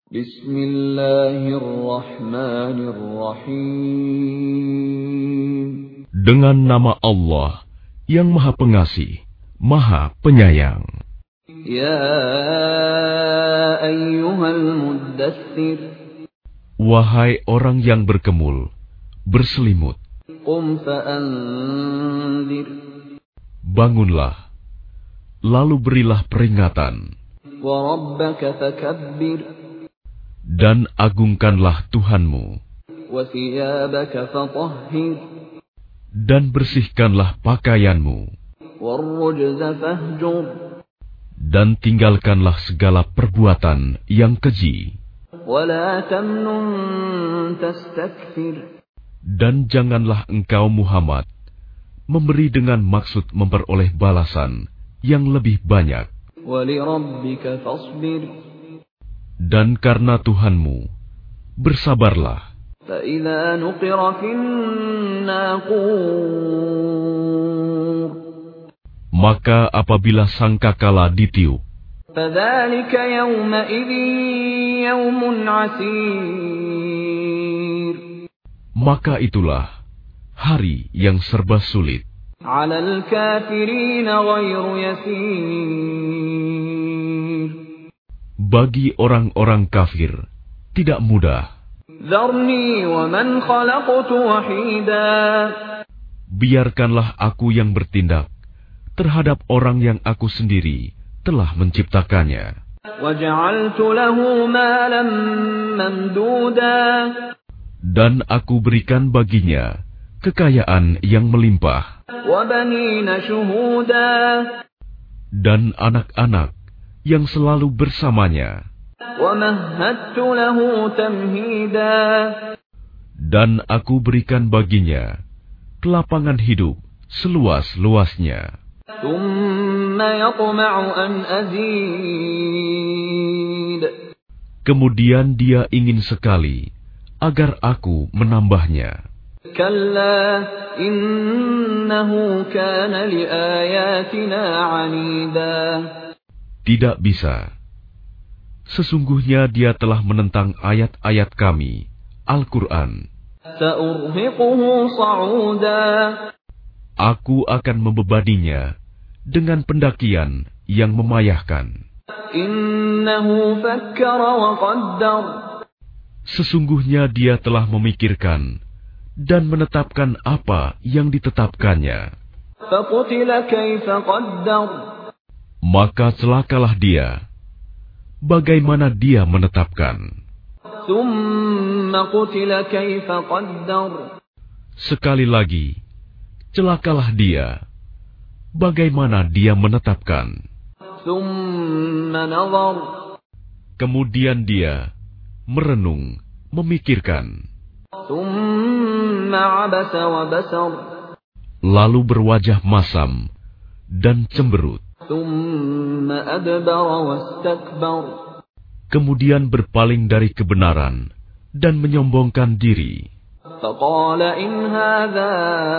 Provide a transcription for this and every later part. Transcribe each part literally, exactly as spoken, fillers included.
Bismillahirrahmanirrahim. Dengan nama Allah yang Maha Pengasih, Maha Penyayang. Ya ayyuhal muddaththir. Wahai orang yang berkemul, berselimut. Qum fa'anzir. Bangunlah, lalu berilah peringatan. Wa rabbaka fakabbir. Dan agungkanlah Tuhanmu. Wa thiyabaka fatahhir. Dan bersihkanlah pakaianmu. Warrujza fahjur. Dan tinggalkanlah segala perbuatan yang keji. Wa la tamnun tastakthir. Dan janganlah engkau Muhammad memberi dengan maksud memperoleh balasan yang lebih banyak. Wa li rabbika fasbir. Dan karena Tuhanmu, bersabarlah. فَإِذَا نُقِرَ فِي النَّاقُورِ. Maka apabila sangkakala ditiup, فَذَلِكَ يَوْمَئِذٍ يَوْمٌ عَسِيرٌ. maka itulah hari yang serba sulit. عَلَى الْكَافِرِينَ غَيْرُ يَسِيرٍ. Bagi orang-orang kafir, tidak mudah. ذَرْنِي وَمَنْ خَلَقْتُ وَحِيدًا. Biarkanlah aku yang bertindak terhadap orang yang aku sendiri telah menciptakannya. وَجَعَلْتُ لَهُ مَالًا مَمْدُودًا. Dan aku berikan baginya kekayaan yang melimpah. وَبَنِينَ شُهُودًا. Dan anak-anak yang selalu bersamanya. وَمَهَّدتُّ لَهُ تَمْهِيدًا. Dan aku berikan baginya kelapangan hidup seluas-luasnya. ثُمَّ يَطْمَعُ أَنْ أَزِيدَ. Kemudian dia ingin sekali agar aku menambahnya. كَلَّا إِنَّهُ كَانَ لِآيَاتِنَا عَنِيدًا. Tidak bisa. Sesungguhnya dia telah menentang ayat-ayat kami, Al-Quran. سَأُرْهِقُهُ صَعُودًا. Aku akan membebaninya dengan pendakian yang memayahkan. إِنَّهُ فَكَّرَ وَقَدَّرَ. Sesungguhnya dia telah memikirkan dan menetapkan apa yang ditetapkannya. فَقُتِلَ كَيْفَ قَدَّرَ. Maka celakalah dia. Bagaimana dia menetapkan? ثُمَّ قُتِلَ كَيْفَ قَدَّرَ. Sekali lagi, celakalah dia. Bagaimana dia menetapkan? ثُمَّ نَظَرَ. Kemudian dia merenung, memikirkan. ثُمَّ عَبَسَ وَبَسَرَ. Lalu berwajah masam dan cemberut. ثُمَّ أَدْبَرَ وَاسْتَكْبَرَ. Kemudian berpaling dari kebenaran dan menyombongkan diri. فَقَالَ إِنْ هَذَا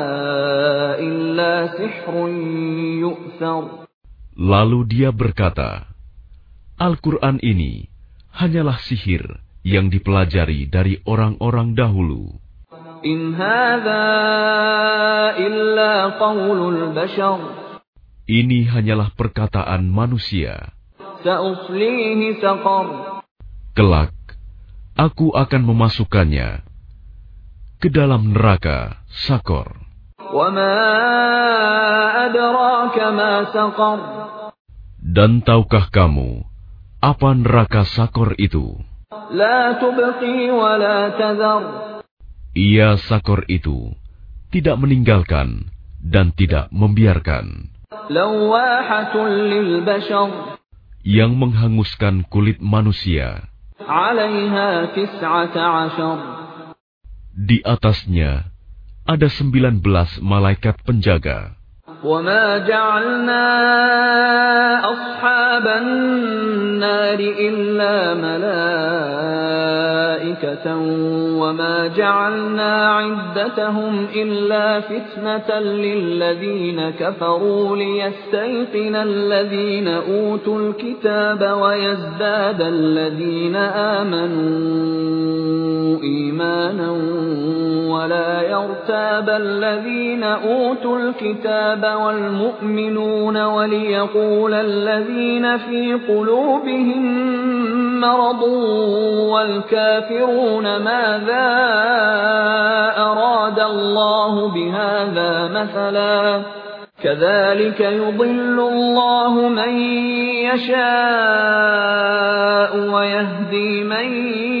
إِلَّا سِحْرٌ يُؤْثَرُ. Lalu dia berkata, Al-Quran ini hanyalah sihir yang dipelajari dari orang-orang dahulu. إِنْ هَذَا إِلَّا قَوْلُ الْبَشَرِ. Ini hanyalah perkataan manusia. سَأُصْلِيهِ سَقَرَ. Kelak, aku akan memasukkannya ke dalam neraka Sakor. وَمَا أَدْرَاكَ مَا سَقَرُ. Dan tahukah kamu apa neraka Sakor itu? لَا تُبْقِي وَلَا تَذَرُ. Ia Sakor itu tidak meninggalkan dan tidak membiarkan. لَوَّاحَةٌ لِلْبَشَرِ. Yang menghanguskan kulit manusia. عَلَيْهَا تِسْعَةَ عَشَرَ. Di atasnya ada sembilan belas malaikat penjaga. وَمَا جَعَلْنَا أَصْحَابَ النَّارِ إِلَّا مَلَائِكَةً وَمَا جَعَلْنَا عِدَّتَهُمْ إِلَّا فِتْنَةً لِّلَّذِينَ كَفَرُوا لِيَسْتَيْقِنَ الَّذِينَ أُوتُوا الْكِتَابَ وَيَزْدَادَ الَّذِينَ آمَنُوا إِيمَانًا وَلَا يَرْتَابَ الَّذِينَ أُوتُوا الْكِتَابَ والمؤمنون وليقول الذين في قلوبهم مرض والكافرون ماذا أراد الله بهذا مثلا كذلك يضل الله من يشاء ويهدي من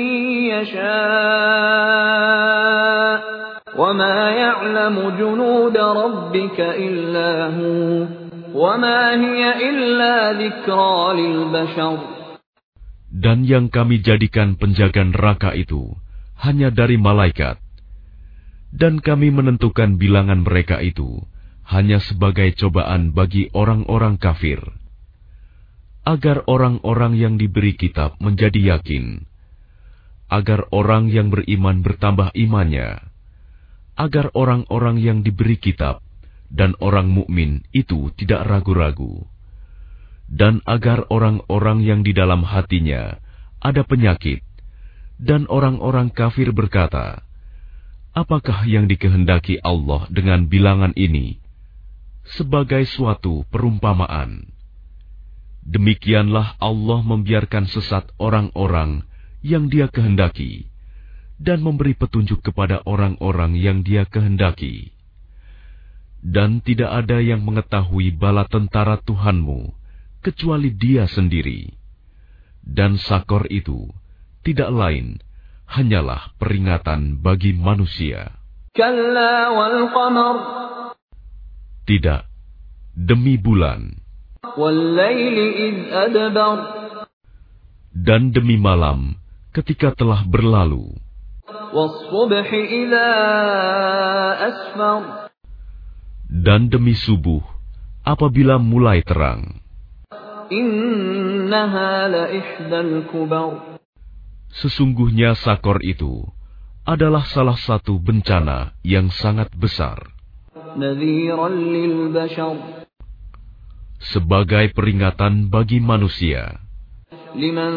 يشاء وَمَا يَعْلَمُ جُنُودَ رَبِّكَ إِلَّا هُوَ وَمَا هِيَ إِلَّا ذِكْرَى لِلْبَشَرِ. Dan yang kami jadikan penjaga neraka itu hanya dari malaikat, dan kami menentukan bilangan mereka itu hanya sebagai cobaan bagi orang-orang kafir, agar orang-orang yang diberi kitab menjadi yakin, agar orang yang beriman bertambah imannya, agar orang-orang yang diberi kitab dan orang mukmin itu tidak ragu-ragu, dan agar orang-orang yang di dalam hatinya ada penyakit dan orang-orang kafir berkata, apakah yang dikehendaki Allah dengan bilangan ini sebagai suatu perumpamaan? Demikianlah Allah membiarkan sesat orang-orang yang Dia kehendaki dan memberi petunjuk kepada orang-orang yang Dia kehendaki. Dan tidak ada yang mengetahui bala tentara Tuhanmu kecuali Dia sendiri. Dan Sakor itu tidak lain hanyalah peringatan bagi manusia. Kalla wal qamar. Tidak, demi bulan. Wal laili idh adbar. Dan demi malam ketika telah berlalu. Dan demi subuh apabila mulai terang. Sesungguhnya Sakor itu adalah salah satu bencana yang sangat besar, sebagai peringatan bagi manusia. Liman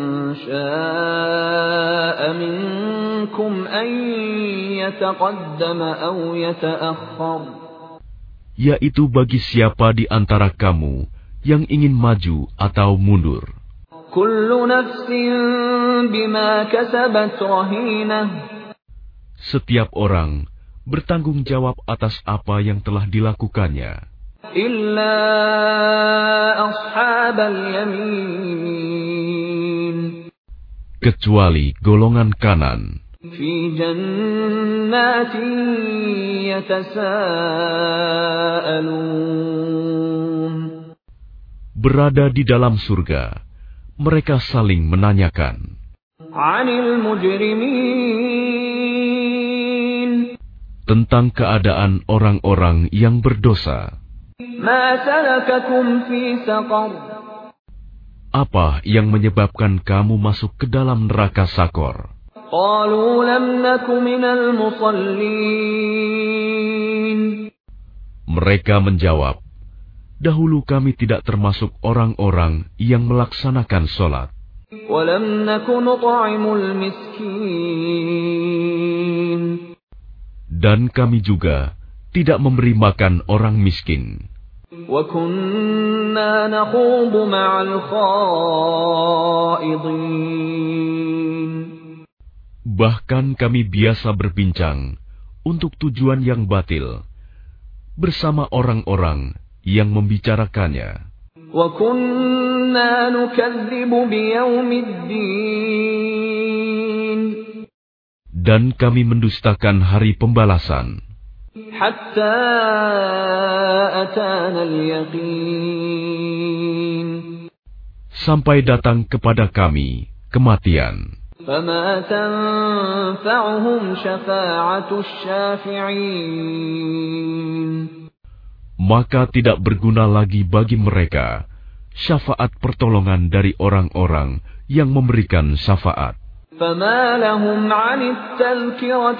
syaa'a minkum an yataqaddama aw yata'akhkhar. Yaitu bagi siapa di antara kamu yang ingin maju atau mundur. Kullu nafsin bima kasabat rahinah. Setiap orang bertanggung jawab atas apa yang telah dilakukannya. Illa ashabal yamin. Kecuali golongan kanan. Fi jannatin yatasaalun. Berada di dalam surga, mereka saling menanyakan. Anil mujrimin. Tentang keadaan orang-orang yang berdosa. Ma salakakum fi saqar. Apa yang menyebabkan kamu masuk ke dalam neraka Sakor? Qalu lam naku minal musallin. Mereka menjawab, dahulu kami tidak termasuk orang-orang yang melaksanakan sholat. Wa lam naku nut'imul miskin. Dan kami juga tidak memberi makan orang miskin. Wa kunna nakhudu ma'al khaidin. Bahkan kami biasa berbincang untuk tujuan yang batil bersama orang-orang yang membicarakannya. Wa kunna nukadzibu biyaumiddin. Dan kami mendustakan hari pembalasan. Hatta atana al-yaqin. Sampai datang kepada kami kematian. Fama tanfa'uhum syafa'atus syafi'in. maka tidak berguna lagi bagi mereka syafaat pertolongan dari orang-orang yang memberikan syafaat. فَمَا لَهُمْ عَنِ التَّذْكِرَةِ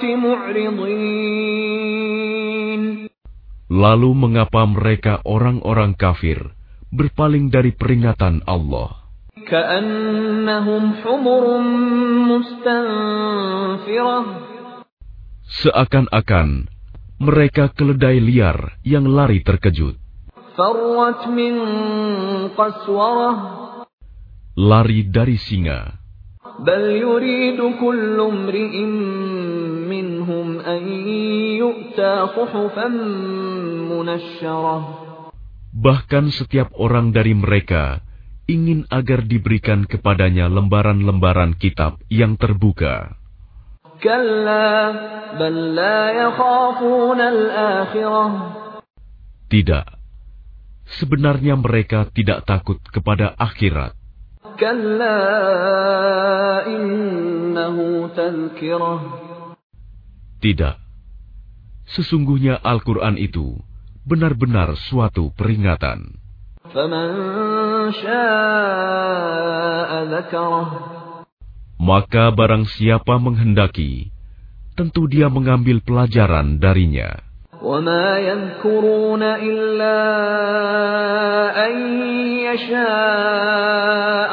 مُعْرِضِينَ. Lalu mengapa mereka orang-orang kafir berpaling dari peringatan Allah? كَأَنَّهُمْ حُمُرٌ مُسْتَنفِرَةٌ. Seakan-akan mereka keledai liar yang lari terkejut. فَرَّتْ مِنْ قَسْوَرَةٍ. Lari dari singa. بَلْ يُرِيدُ كُلُّ امْرِئٍ مِّنْهُمْ أَنْ يُؤْتَى صُحُفًا مُنَشَّرَةً. Bahkan setiap orang dari mereka ingin agar diberikan kepadanya lembaran-lembaran kitab yang terbuka. كَلَّا بَلْ لَا يَخَافُونَ الْآخِرَةَ. Tidak. Sebenarnya mereka tidak takut kepada akhirat. كَلَّا إِنَّهُ تَذْكِرَةٌ. Tidak. Sesungguhnya Al-Quran itu benar-benar suatu peringatan. فَمَنْ شَاءَ ذَكَرَهُ. Maka barang siapa menghendaki, tentu dia mengambil pelajaran darinya. وَمَا يَذْكُرُونَ إِلَّا أَن يَشَاءَ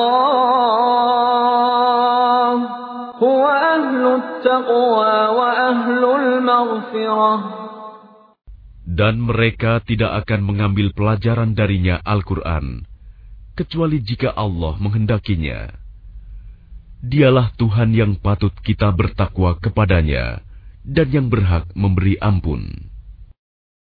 اللَّهُ هُوَ أَهْلُ التَّقْوَى وَأَهْلُ الْمَغْفِرَةِ. Dan mereka tidak akan mengambil pelajaran darinya Al-Quran, kecuali jika Allah menghendakinya. Dialah Tuhan yang patut kita bertakwa kepadanya, dan yang berhak memberi ampun.